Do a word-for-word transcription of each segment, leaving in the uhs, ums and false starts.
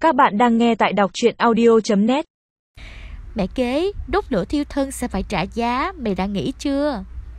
Các bạn đang nghe tại đọc truyện audio chấm net. Mẹ kế, đốt lửa thiêu thân sẽ phải trả giá, mày đã nghĩ chưa?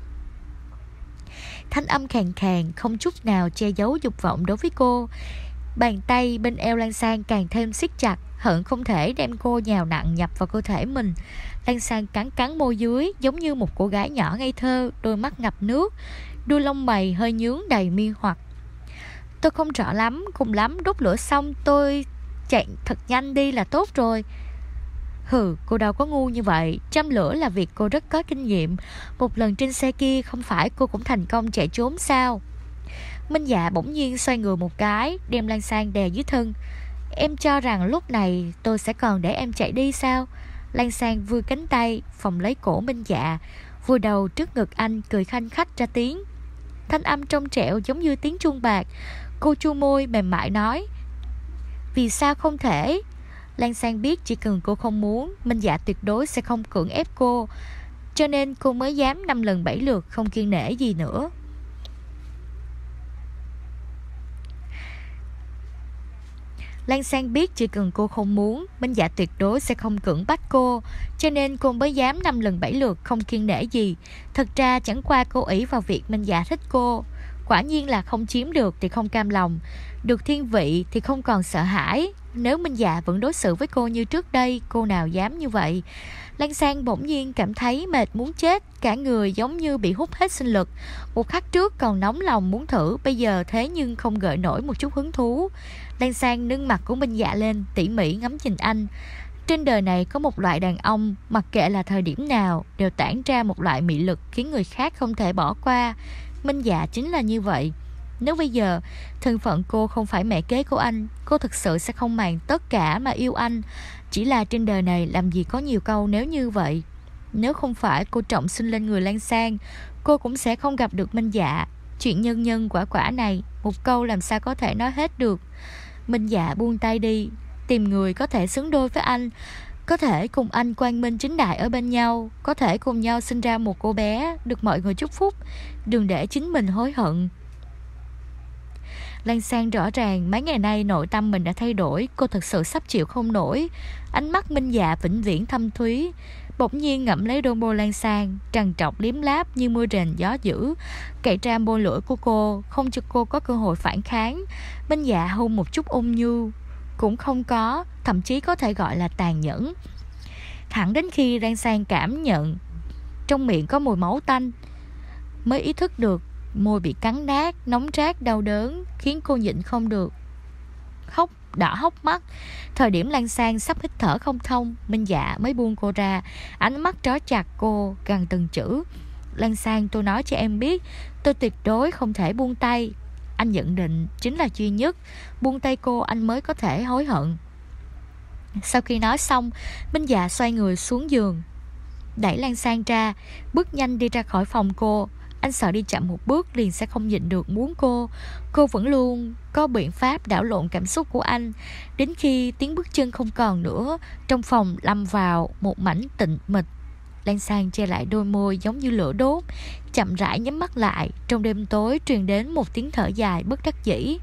Thanh âm khàn khàn, không chút nào che giấu dục vọng đối với cô. Bàn tay bên eo Lan Sang càng thêm siết chặt, hận không thể đem cô nhào nặn nhập vào cơ thể mình. Lan Sang cắn cắn môi dưới, giống như một cô gái nhỏ ngây thơ, đôi mắt ngập nước, đuôi lông mày hơi nhướng đầy mê hoặc. Tôi không rõ lắm, cùng lắm đốt lửa xong tôi chạy thật nhanh đi là tốt rồi. Hừ, cô đâu có ngu như vậy. Châm lửa là việc cô rất có kinh nghiệm. Một lần trên xe kia không phải cô cũng thành công chạy trốn sao? Minh Dạ bỗng nhiên xoay người một cái, đem Lan Sang đè dưới thân. Em cho rằng lúc này tôi sẽ còn để em chạy đi sao? Lan Sang vươn cánh tay phòng lấy cổ Minh Dạ, vùi đầu trước ngực anh, cười khanh khách ra tiếng. Thanh âm trong trẻo giống như tiếng chuông bạc. Cô chu môi mềm mại nói: vì sao không thể? Lan Sang biết chỉ cần cô không muốn, Minh Dạ tuyệt đối sẽ không cưỡng ép cô, cho nên cô mới dám năm lần bảy lượt không kiêng nể gì nữa. Lan Sang biết chỉ cần cô không muốn, Minh Dạ tuyệt đối sẽ không cưỡng bắt cô, cho nên cô mới dám năm lần bảy lượt không kiêng nể gì. Thật ra chẳng qua cô ỷ vào việc Minh Dạ thích cô. Quả nhiên là không chiếm được thì không cam lòng, được thiên vị thì không còn sợ hãi. Nếu Minh Dạ vẫn đối xử với cô như trước đây, cô nào dám như vậy. Lan Sang bỗng nhiên cảm thấy mệt muốn chết, cả người giống như bị hút hết sinh lực. Một khắc trước còn nóng lòng muốn thử, bây giờ thế nhưng không gợi nổi một chút hứng thú. Lan Sang nâng mặt của Minh Dạ lên, tỉ mỉ ngắm nhìn anh. Trên đời này có một loại đàn ông, mặc kệ là thời điểm nào, đều tản ra một loại mị lực khiến người khác không thể bỏ qua. Minh Dạ chính là như vậy. Nếu bây giờ thân phận cô không phải mẹ kế của anh, cô thực sự sẽ không màng tất cả mà yêu anh. Chỉ là trên đời này làm gì có nhiều câu nếu như vậy. Nếu không phải cô trọng sinh lên người Lan Sang, cô cũng sẽ không gặp được Minh Dạ. Chuyện nhân nhân quả quả này, một câu làm sao có thể nói hết được. Minh Dạ buông tay đi, tìm người có thể xứng đôi với anh, có thể cùng anh quang minh chính đại ở bên nhau, có thể cùng nhau sinh ra một cô bé được mọi người chúc phúc. Đừng để chính mình hối hận. Lan Sang rõ ràng mấy ngày nay nội tâm mình đã thay đổi. Cô thật sự sắp chịu không nổi. Ánh mắt Minh Dạ vĩnh viễn thâm thúy, bỗng nhiên ngậm lấy đôi môi Lan Sang, trằn trọc liếm láp như mưa rền gió dữ, cậy ra môi lưỡi của cô, không cho cô có cơ hội phản kháng. Minh Dạ hôn một chút ôn nhu cũng không có, thậm chí có thể gọi là tàn nhẫn. Thẳng đến khi Lan Sang cảm nhận trong miệng có mùi máu tanh, mới ý thức được môi bị cắn nát, nóng rát đau đớn, khiến cô nhịn không được khóc đỏ hốc mắt. Thời điểm Lan Sang sắp hít thở không thông, Minh Dạ mới buông cô ra, ánh mắt trói chặt cô, gằn từng chữ: Lan Sang, tôi nói cho em biết, tôi tuyệt đối không thể buông tay. Anh nhận định chính là duy nhất buông tay cô, anh mới có thể hối hận. Sau khi nói xong, Minh Dạ xoay người xuống giường, đẩy Lan Sang ra, bước nhanh đi ra khỏi phòng cô. Anh sợ đi chậm một bước liền sẽ không nhịn được muốn cô. Cô vẫn luôn có biện pháp đảo lộn cảm xúc của anh. Đến khi tiếng bước chân không còn nữa, trong phòng lâm vào một mảnh tĩnh mịch. Lan Sang che lại đôi môi giống như lửa đốt, chậm rãi nhắm mắt lại. Trong đêm tối truyền đến một tiếng thở dài bất đắc dĩ.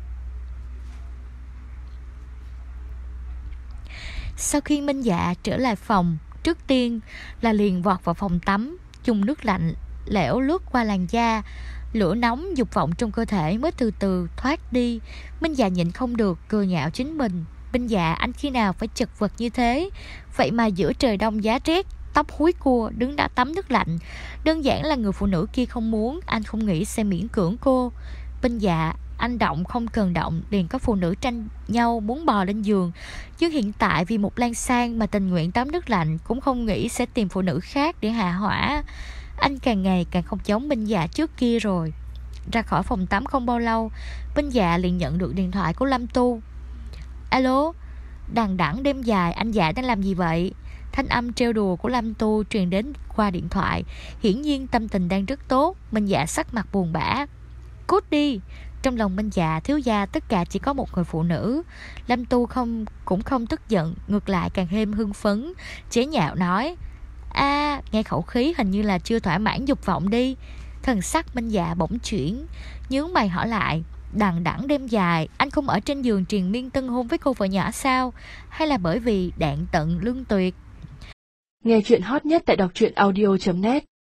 Sau khi Minh Dạ trở lại phòng, trước tiên là liền vọt vào phòng tắm, dùng nước lạnh lẽo lướt qua làn da. Lửa nóng dục vọng trong cơ thể mới từ từ thoát đi. Minh Dạ nhịn không được cười nhạo chính mình. Minh Dạ, anh khi nào phải chật vật như thế? Vậy mà giữa trời đông giá rét, tóc húi cua, đứng đã tắm nước lạnh. Đơn giản là người phụ nữ kia không muốn, anh không nghĩ sẽ miễn cưỡng cô. Minh Dạ, anh động không cần động liền có phụ nữ tranh nhau muốn bò lên giường. Nhưng hiện tại vì một Lan Sang mà tình nguyện tắm nước lạnh, cũng không nghĩ sẽ tìm phụ nữ khác để hạ hỏa. Anh càng ngày càng không giống Minh Dạ trước kia rồi. Ra khỏi phòng tắm không bao lâu, Minh Dạ liền nhận được điện thoại của Lâm Tu. Alo, đằng đẵng đêm dài, anh Dạ đang làm gì vậy? Thanh âm trêu đùa của Lâm Tu truyền đến qua điện thoại. Hiển nhiên tâm tình đang rất tốt. Minh Dạ sắc mặt buồn bã. Cút đi. Trong lòng Minh Dạ, thiếu gia tất cả chỉ có một người phụ nữ. Lâm Tu không cũng không tức giận, ngược lại càng thêm hưng phấn, chế nhạo nói: a à, nghe khẩu khí hình như là chưa thỏa mãn dục vọng đi. Thần sắc Minh Dạ bỗng chuyển, nhướng mày hỏi lại: đằng đẵng đêm dài, anh không ở trên giường triền miên tân hôn với cô vợ nhỏ sao? Hay là bởi vì đạn tận lương tuyệt? Nghe chuyện hot nhất tại đọc truyện audio chấm net.